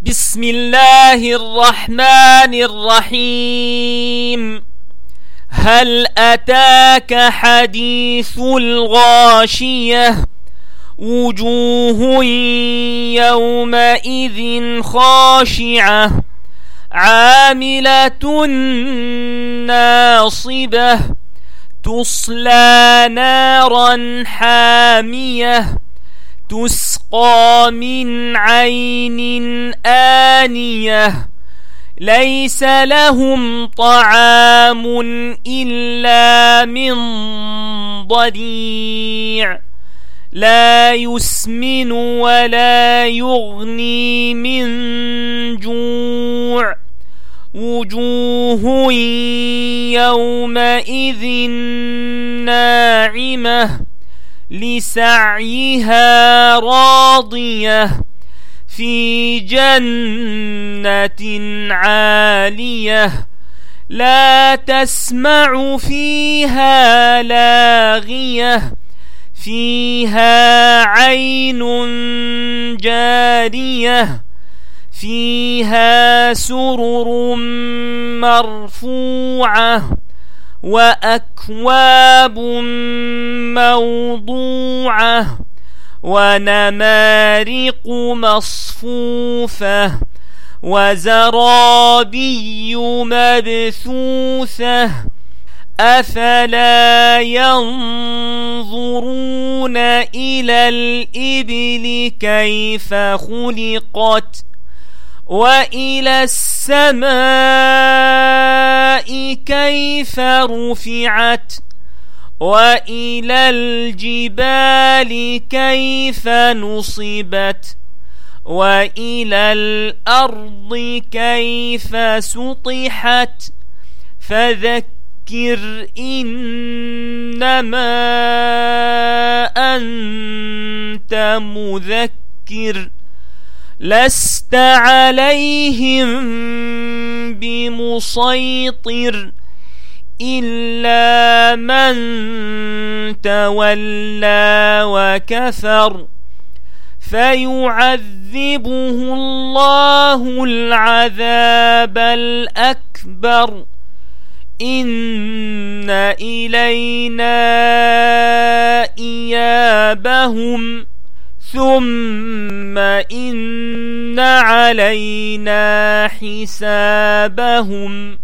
بسم الله الرحمن الرحيم. هل أتاك حديث الغاشية؟ وجوه يومئذ خاشعة عاملة ناصبة تصلى نارا حامية تسقى من عين آنية ليس لهم طعام إلا من ضريع لا يسمن ولا يغني من جوع. وجوه يومئذ ناعمة لسعيها راضية في جنة عالية لا تسمع فيها لاغية فيها عين جارية فيها سرر مرفوعة وأكواب موضوعة ونمارق مصفوفة وزرابي مبثوثة أفلا ينظرون إلى الإبل كيف خلقت وإلى السماء كيف رفعت وإلى الجبال كيف نصبت وإلى الأرض كيف سطحت فذكر إنما أنت مذكر لست عليهم بمسيطر إلا من تولى وكفر فيعذبه الله العذاب الأكبر إن إلينا إيابهم ثم إن علينا حسابهم